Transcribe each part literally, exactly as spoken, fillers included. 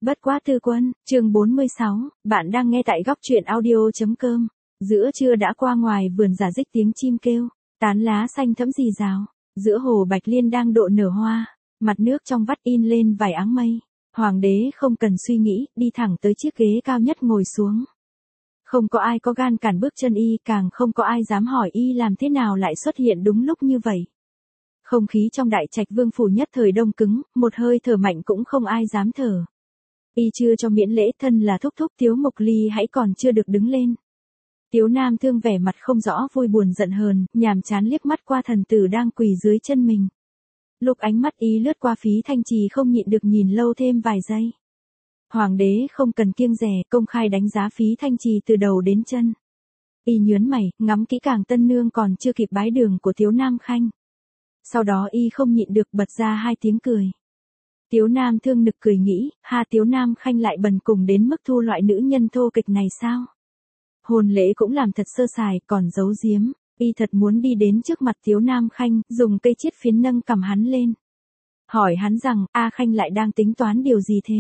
Bất quá tư quân, chương bốn mươi sáu, bạn đang nghe tại góc truyện audio.com. Giữa trưa đã qua ngoài vườn giả dích tiếng chim kêu, tán lá xanh thẫm rì rào, giữa hồ bạch liên đang độ nở hoa, mặt nước trong vắt in lên vài áng mây. Hoàng đế không cần suy nghĩ, đi thẳng tới chiếc ghế cao nhất ngồi xuống. Không có ai có gan cản bước chân y, càng không có ai dám hỏi y làm thế nào lại xuất hiện đúng lúc như vậy. Không khí trong đại trạch vương phủ nhất thời đông cứng, một hơi thở mạnh cũng không ai dám thở. Y chưa cho miễn lễ, thân là thúc thúc Tiếu Mục Ly hãy còn chưa được đứng lên. Tiếu Nam Thương vẻ mặt không rõ vui buồn giận hờn, nhàm chán liếc mắt qua thần tử đang quỳ dưới chân mình. Lúc ánh mắt y lướt qua Phí Thanh Trì không nhịn được nhìn lâu thêm vài giây. Hoàng đế không cần kiêng dè, công khai đánh giá Phí Thanh Trì từ đầu đến chân. Y nhớn mày, ngắm kỹ càng tân nương còn chưa kịp bái đường của Tiếu Nam Khanh. Sau đó y không nhịn được bật ra hai tiếng cười. Tiếu Nam Thương nực cười nghĩ, ha, Tiếu Nam Khanh lại bần cùng đến mức thu loại nữ nhân thô kịch này sao? Hôn lễ cũng làm thật sơ sài, còn giấu giếm, y thật muốn đi đến trước mặt Tiếu Nam Khanh, dùng cây chiết phiến nâng cầm hắn lên. Hỏi hắn rằng, A Khanh lại đang tính toán điều gì thế?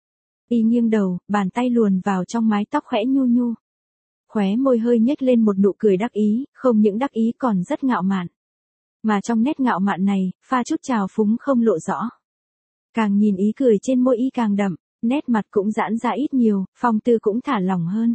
Y nghiêng đầu, bàn tay luồn vào trong mái tóc khẽ nhu nhu. Khóe môi hơi nhếch lên một nụ cười đắc ý, không những đắc ý còn rất ngạo mạn. Mà trong nét ngạo mạn này, pha chút trào phúng không lộ rõ. Càng nhìn ý cười trên môi y càng đậm, nét mặt cũng giãn ra ít nhiều, phong tư cũng thả lỏng hơn.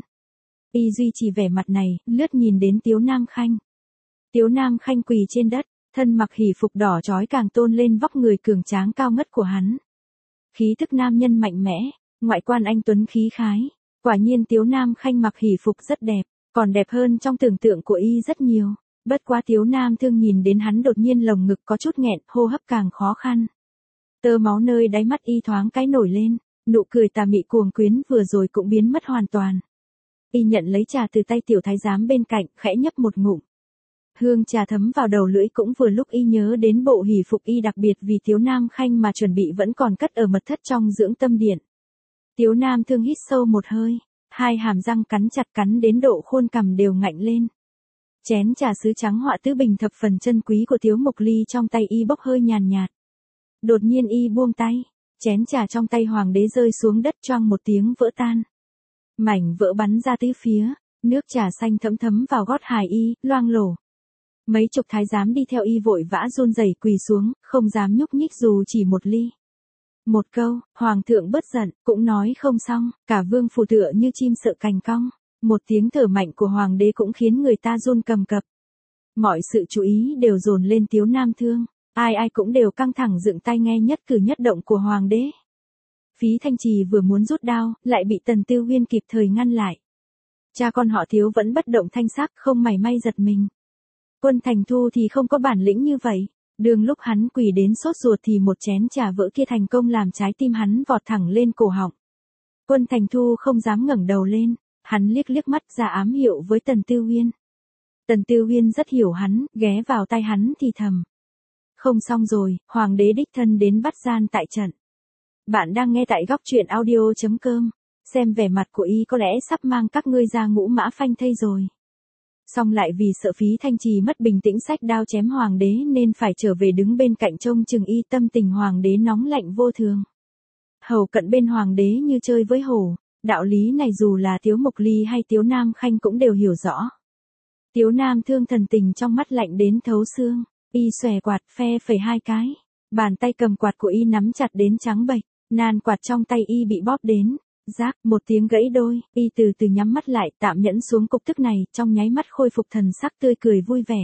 Y duy trì vẻ mặt này, lướt nhìn đến Tiếu Nam Khanh. Tiếu Nam Khanh quỳ trên đất, thân mặc hỉ phục đỏ chói càng tôn lên vóc người cường tráng cao ngất của hắn. Khí thức nam nhân mạnh mẽ, ngoại quan anh tuấn khí khái. Quả nhiên Tiếu Nam Khanh mặc hỉ phục rất đẹp, còn đẹp hơn trong tưởng tượng của y rất nhiều. Bất quá Tiếu Nam Thương nhìn đến hắn đột nhiên lồng ngực có chút nghẹn, hô hấp càng khó khăn. Tơ máu nơi đáy mắt y thoáng cái nổi lên, nụ cười tà mị cuồng quyến vừa rồi cũng biến mất hoàn toàn. Y nhận lấy trà từ tay tiểu thái giám bên cạnh, khẽ nhấp một ngụm. Hương trà thấm vào đầu lưỡi, cũng vừa lúc y nhớ đến bộ hỉ phục y đặc biệt vì Tiếu Nam Khanh mà chuẩn bị vẫn còn cất ở mật thất trong dưỡng tâm điện. Tiếu Nam Thương hít sâu một hơi, hai hàm răng cắn chặt, cắn đến độ khuôn cằm đều ngạnh lên. Chén trà sứ trắng họa tứ bình thập phần chân quý của Tiếu Mục Ly trong tay y bốc hơi nhàn nhạt. Đột nhiên y buông tay, chén trà trong tay hoàng đế rơi xuống đất choang một tiếng vỡ tan. Mảnh vỡ bắn ra tứ phía, nước trà xanh thấm thấm vào gót hài y, loang lổ. Mấy chục thái giám đi theo y vội vã run rẩy quỳ xuống, không dám nhúc nhích dù chỉ một ly. Một câu, hoàng thượng bớt giận, cũng nói không xong, cả vương phủ tựa như chim sợ cành cong. Một tiếng thở mạnh của hoàng đế cũng khiến người ta run cầm cập. Mọi sự chú ý đều dồn lên Tiếu Nam Thương, ai ai cũng đều căng thẳng dựng tay nghe nhất cử nhất động của hoàng đế. Phí Thanh Trì vừa muốn rút đao, lại bị Tần Tư Huyên kịp thời ngăn lại. Cha con họ Tiếu vẫn bất động thanh sắc, không mảy may giật mình. Quân Thành Thu thì không có bản lĩnh như vậy. Đường lúc hắn quỳ đến sốt ruột thì một chén trà vỡ kia thành công làm trái tim hắn vọt thẳng lên cổ họng. Quân Thành Thu không dám ngẩng đầu lên, hắn liếc liếc mắt ra ám hiệu với Tần Tư Huyên. Tần Tư Huyên rất hiểu hắn, ghé vào tai hắn thì thầm. Không xong rồi, hoàng đế đích thân đến bắt gian tại trận. Bạn đang nghe tại góc truyện audio.com, xem vẻ mặt của y có lẽ sắp mang các ngươi ra ngũ mã phanh thây rồi. Xong lại vì sợ Phí Thanh Trì mất bình tĩnh xách đao chém hoàng đế nên phải trở về đứng bên cạnh trông chừng y, tâm tình hoàng đế nóng lạnh vô thường. Hầu cận bên hoàng đế như chơi với hổ, đạo lý này dù là Tiếu Mục Ly hay Tiếu Nam Khanh cũng đều hiểu rõ. Tiếu Nam Thương thần tình trong mắt lạnh đến thấu xương, y xòe quạt phe phẩy hai cái, bàn tay cầm quạt của y nắm chặt đến trắng bệch, nan quạt trong tay y bị bóp đến, rác, một tiếng gãy đôi, y từ từ nhắm mắt lại, tạm nhẫn xuống cục tức này, trong nháy mắt khôi phục thần sắc tươi cười vui vẻ.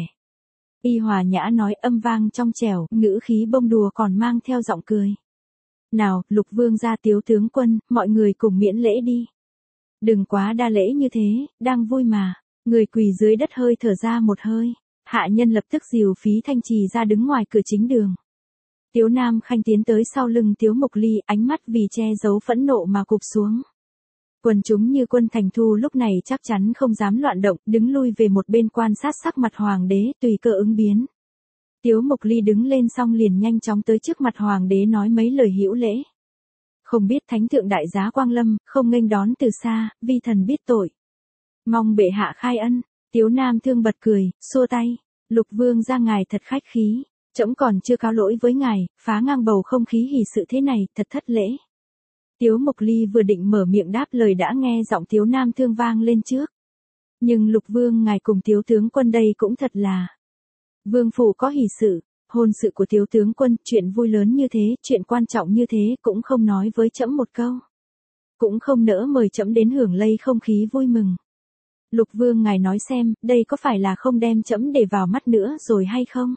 Y hòa nhã nói âm vang trong trẻo, ngữ khí bông đùa còn mang theo giọng cười. Nào, Lục Vương gia Tiếu tướng quân, mọi người cùng miễn lễ đi. Đừng quá đa lễ như thế, đang vui mà. Người quỳ dưới đất hơi thở ra một hơi, hạ nhân lập tức dìu Phí Thanh Trì ra đứng ngoài cửa chính đường. Tiếu Nam Khanh tiến tới sau lưng Tiếu Mục Ly, ánh mắt vì che giấu phẫn nộ mà cụp xuống. Quần chúng như Quân Thành Thu lúc này chắc chắn không dám loạn động, đứng lui về một bên quan sát sắc mặt hoàng đế, tùy cơ ứng biến. Tiếu Mục Ly đứng lên xong liền nhanh chóng tới trước mặt hoàng đế nói mấy lời hữu lễ. Không biết thánh thượng đại giá quang lâm, không nghênh đón từ xa, vi thần biết tội. Mong bệ hạ khai ân. Tiếu Nam Thương bật cười, xua tay. Lục Vương gia ngài thật khách khí. Trẫm còn chưa cáo lỗi với ngài, phá ngang bầu không khí hỉ sự thế này, thật thất lễ. Tiếu Mộc Ly vừa định mở miệng đáp lời đã nghe giọng Tiếu Nam Thương vang lên trước. Nhưng Lục Vương ngài cùng Tiếu tướng quân đây cũng thật là. Vương phủ có hỷ sự, hôn sự của Tiếu tướng quân, chuyện vui lớn như thế, chuyện quan trọng như thế cũng không nói với trẫm một câu. Cũng không nỡ mời trẫm đến hưởng lây không khí vui mừng. Lục Vương ngài nói xem, đây có phải là không đem trẫm để vào mắt nữa rồi hay không?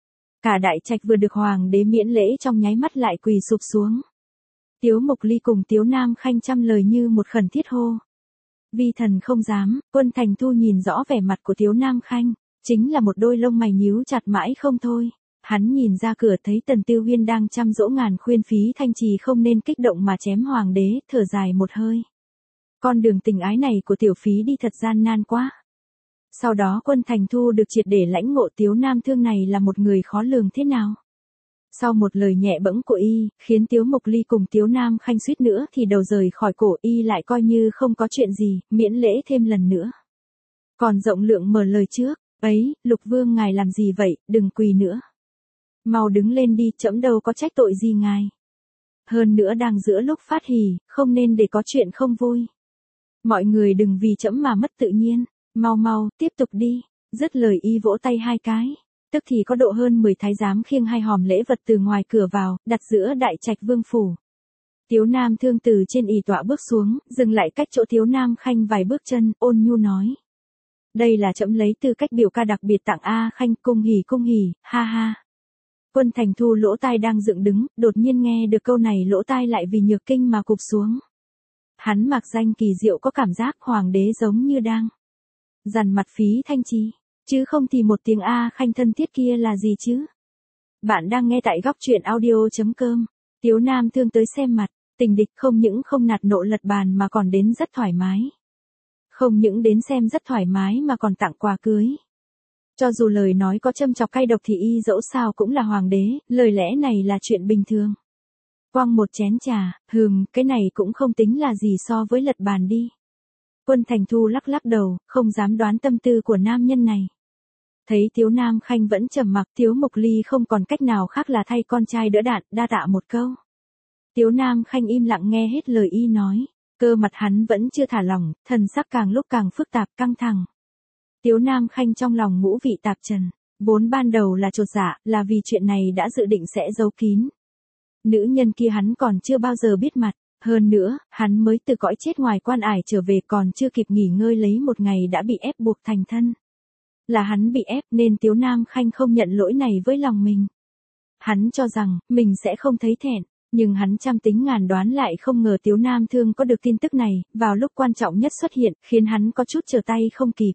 Cả đại trạch vừa được hoàng đế miễn lễ trong nháy mắt lại quỳ sụp xuống. Tiếu Mộc Ly cùng Tiếu Nam Khanh trăm lời như một khẩn thiết hô. Vi thần không dám. Quân Thành Thu nhìn rõ vẻ mặt của Tiếu Nam Khanh, chính là một đôi lông mày nhíu chặt mãi không thôi. Hắn nhìn ra cửa thấy Tần Tiêu Huyên đang chăm dỗ ngàn khuyên phí thanh trì không nên kích động mà chém hoàng đế, thở dài một hơi. Con đường tình ái này của tiểu phí đi thật gian nan quá. Sau đó Quân Thành Thu được triệt để lãnh ngộ Tiếu Nam Thương này là một người khó lường thế nào. Sau một lời nhẹ bẫng của y, khiến Tiếu Mộc Ly cùng Tiếu Nam Khanh suýt nữa thì đầu rời khỏi cổ, y lại coi như không có chuyện gì, miễn lễ thêm lần nữa. Còn rộng lượng mở lời trước, ấy, Lục Vương ngài làm gì vậy, đừng quỳ nữa. Mau đứng lên đi, trẫm đâu có trách tội gì ngài. Hơn nữa đang giữa lúc phát hỉ, không nên để có chuyện không vui. Mọi người đừng vì trẫm mà mất tự nhiên, mau mau, tiếp tục đi. Dứt lời y vỗ tay hai cái. Tức thì có độ hơn mười thái giám khiêng hai hòm lễ vật từ ngoài cửa vào, đặt giữa đại trạch vương phủ. Tiếu Nam Thương từ trên ỷ tọa bước xuống, dừng lại cách chỗ Tiếu Nam Khanh vài bước chân, ôn nhu nói. Đây là trẫm lấy tư cách biểu ca đặc biệt tặng A Khanh, cung hỉ cung hỉ, ha ha. Quân Thành Thu lỗ tai đang dựng đứng, đột nhiên nghe được câu này lỗ tai lại vì nhược kinh mà cụp xuống. Hắn mặc danh kỳ diệu có cảm giác hoàng đế giống như đang dằn mặt phí thanh trì. Chứ không thì một tiếng A Khanh thân thiết kia là gì chứ? Bạn đang nghe tại góc truyện audio.com. Tiếu Nam Thương tới xem mặt, tình địch không những không nạt nộ lật bàn mà còn đến rất thoải mái. Không những đến xem rất thoải mái mà còn tặng quà cưới. Cho dù lời nói có châm chọc cay độc thì y dẫu sao cũng là hoàng đế, lời lẽ này là chuyện bình thường. Quăng một chén trà, hừm, cái này cũng không tính là gì so với lật bàn đi. Quân Thành Thu lắc lắc đầu, không dám đoán tâm tư của nam nhân này. Thấy Tiếu Nam Khanh vẫn trầm mặc, Tiếu Mộc Ly không còn cách nào khác là thay con trai đỡ đạn, đa tạ một câu. Tiếu Nam Khanh im lặng nghe hết lời y nói, cơ mặt hắn vẫn chưa thả lỏng, thần sắc càng lúc càng phức tạp căng thẳng. Tiếu Nam Khanh trong lòng ngũ vị tạp trần, vốn ban đầu là chột dạ, là vì chuyện này đã dự định sẽ giấu kín. Nữ nhân kia hắn còn chưa bao giờ biết mặt, hơn nữa, hắn mới từ cõi chết ngoài quan ải trở về còn chưa kịp nghỉ ngơi lấy một ngày đã bị ép buộc thành thân. Là hắn bị ép nên Tiếu Nam Khanh không nhận lỗi này với lòng mình. Hắn cho rằng, mình sẽ không thấy thẹn, nhưng hắn trăm tính ngàn đoán lại không ngờ Tiếu Nam Thương có được tin tức này, vào lúc quan trọng nhất xuất hiện, khiến hắn có chút trở tay không kịp.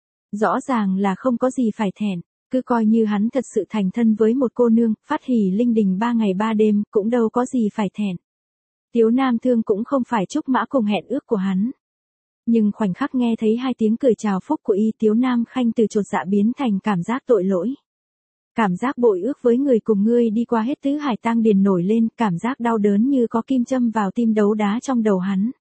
Rõ ràng là không có gì phải thẹn, cứ coi như hắn thật sự thành thân với một cô nương, phát hỉ linh đình ba ngày ba đêm, cũng đâu có gì phải thẹn. Tiếu Nam Thương cũng không phải trúc mã cùng hẹn ước của hắn. Nhưng khoảnh khắc nghe thấy hai tiếng cười chào phúc của y, Tiếu Nam Khanh từ chột dạ biến thành cảm giác tội lỗi. Cảm giác bội ước với người cùng ngươi đi qua hết tứ hải tang điền nổi lên, cảm giác đau đớn như có kim châm vào tim đấu đá trong đầu hắn.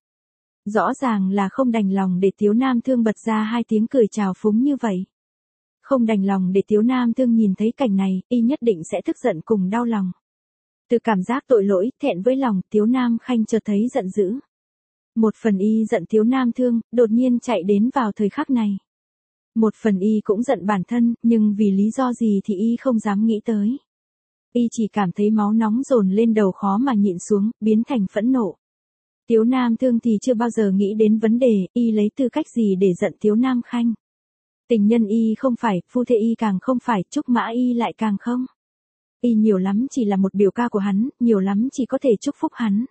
Rõ ràng là không đành lòng để Tiếu Nam Thương bật ra hai tiếng cười chào phúng như vậy. Không đành lòng để Tiếu Nam Thương nhìn thấy cảnh này, y nhất định sẽ tức giận cùng đau lòng. Từ cảm giác tội lỗi, thẹn với lòng, Tiếu Nam Khanh chợt thấy giận dữ. Một phần y giận Tiếu Nam Thương, đột nhiên chạy đến vào thời khắc này. Một phần y cũng giận bản thân, nhưng vì lý do gì thì y không dám nghĩ tới. Y chỉ cảm thấy máu nóng dồn lên đầu khó mà nhịn xuống, biến thành phẫn nộ. Tiếu Nam Thương thì chưa bao giờ nghĩ đến vấn đề, y lấy tư cách gì để giận Tiếu Nam Khanh. Tình nhân y không phải, phu thê y càng không phải, trúc mã y lại càng không. Y nhiều lắm chỉ là một biểu ca của hắn, nhiều lắm chỉ có thể chúc phúc hắn.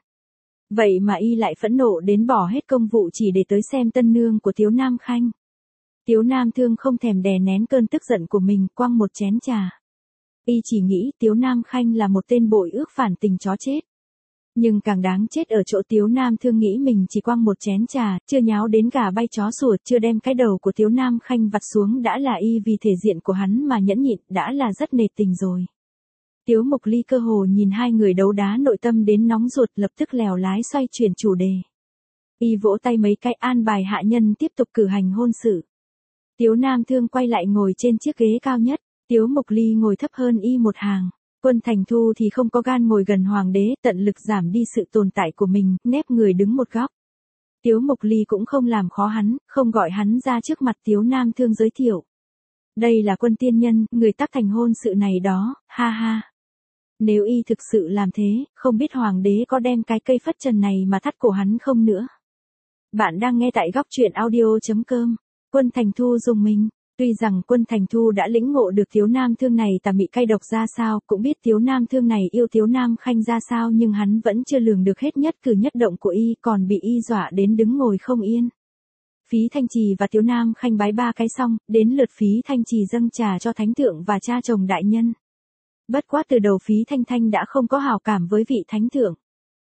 Vậy mà y lại phẫn nộ đến bỏ hết công vụ chỉ để tới xem tân nương của Tiếu Nam Khanh. Tiếu Nam Thương không thèm đè nén cơn tức giận của mình, quăng một chén trà. Y chỉ nghĩ Tiếu Nam Khanh là một tên bội ước phản tình chó chết. Nhưng càng đáng chết ở chỗ Tiếu Nam Thương nghĩ mình chỉ quăng một chén trà, chưa nháo đến gà bay chó sủa, chưa đem cái đầu của Tiếu Nam Khanh vặt xuống đã là y vì thể diện của hắn mà nhẫn nhịn, đã là rất nề tình rồi. Tiếu Mộc Ly cơ hồ nhìn hai người đấu đá nội tâm đến nóng ruột, lập tức lèo lái xoay chuyển chủ đề. Y vỗ tay mấy cái an bài hạ nhân tiếp tục cử hành hôn sự. Tiếu Nam Thương quay lại ngồi trên chiếc ghế cao nhất, Tiếu Mộc Ly ngồi thấp hơn y một hàng. Quân Thành Thu thì không có gan ngồi gần hoàng đế, tận lực giảm đi sự tồn tại của mình, nép người đứng một góc. Tiếu Mộc Ly cũng không làm khó hắn, không gọi hắn ra trước mặt Tiếu Nam Thương giới thiệu. Đây là Quân tiên nhân, người tác thành hôn sự này đó, ha ha. Nếu y thực sự làm thế, không biết hoàng đế có đem cái cây phất trần này mà thắt cổ hắn không nữa. Bạn đang nghe tại góc truyện audio.com. Quân Thành Thu dùng mình. Tuy rằng Quân Thành Thu đã lĩnh ngộ được Tiếu Nam Thương này tà mị cay độc ra sao, cũng biết Tiếu Nam Thương này yêu Tiếu Nam Khanh ra sao, nhưng hắn vẫn chưa lường được hết nhất cử nhất động của y, còn bị y dọa đến đứng ngồi không yên. Phí Thanh Trì và Tiếu Nam Khanh bái ba cái xong, đến lượt Phí Thanh Trì dâng trà cho thánh thượng và cha chồng đại nhân. Bất quá từ đầu Phí Thanh Thanh đã không có hảo cảm với vị thánh thượng.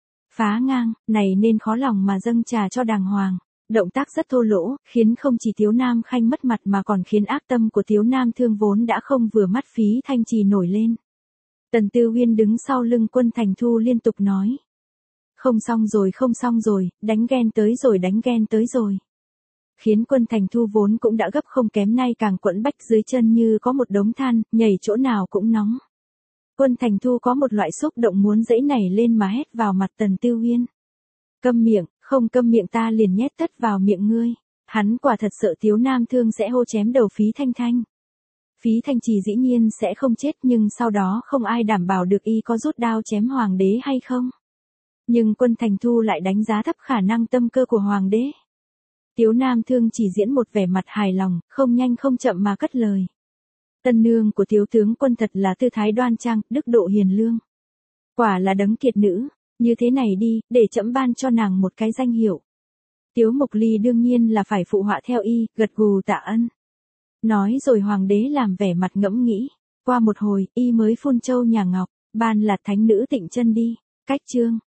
Phá ngang, này nên khó lòng mà dâng trà cho đàng hoàng. Động tác rất thô lỗ, khiến không chỉ Tiếu Nam Khanh mất mặt mà còn khiến ác tâm của Tiếu Nam Thương vốn đã không vừa mắt Phí Thanh Trì nổi lên. Tần Tư Uyên đứng sau lưng Quân Thành Thu liên tục nói. Không xong rồi không xong rồi, đánh ghen tới rồi đánh ghen tới rồi. Khiến Quân Thành Thu vốn cũng đã gấp không kém, nay càng quẫn bách, dưới chân như có một đống than, nhảy chỗ nào cũng nóng. Quân Thành Thu có một loại xúc động muốn giãy nảy lên mà hét vào mặt Tần Tư Uyên. Câm miệng, không câm miệng ta liền nhét tất vào miệng ngươi. Hắn quả thật sợ Tiếu Nam Thương sẽ hô chém đầu Phí Thanh Thanh. Phí Thanh Trì dĩ nhiên sẽ không chết, nhưng sau đó không ai đảm bảo được y có rút đao chém hoàng đế hay không. Nhưng Quân Thành Thu lại đánh giá thấp khả năng tâm cơ của hoàng đế. Tiếu Nam Thương chỉ diễn một vẻ mặt hài lòng, không nhanh không chậm mà cất lời. Tân nương của Tiếu tướng quân thật là tư thái đoan trang, đức độ hiền lương. Quả là đấng kiệt nữ. Như thế này đi, để trẫm ban cho nàng một cái danh hiệu. Tiếu Mộc Ly đương nhiên là phải phụ họa theo y, gật gù tạ ân. Nói rồi hoàng đế làm vẻ mặt ngẫm nghĩ. Qua một hồi, y mới phun châu nhà ngọc, ban là thánh nữ Tịnh Chân đi. Cách chương.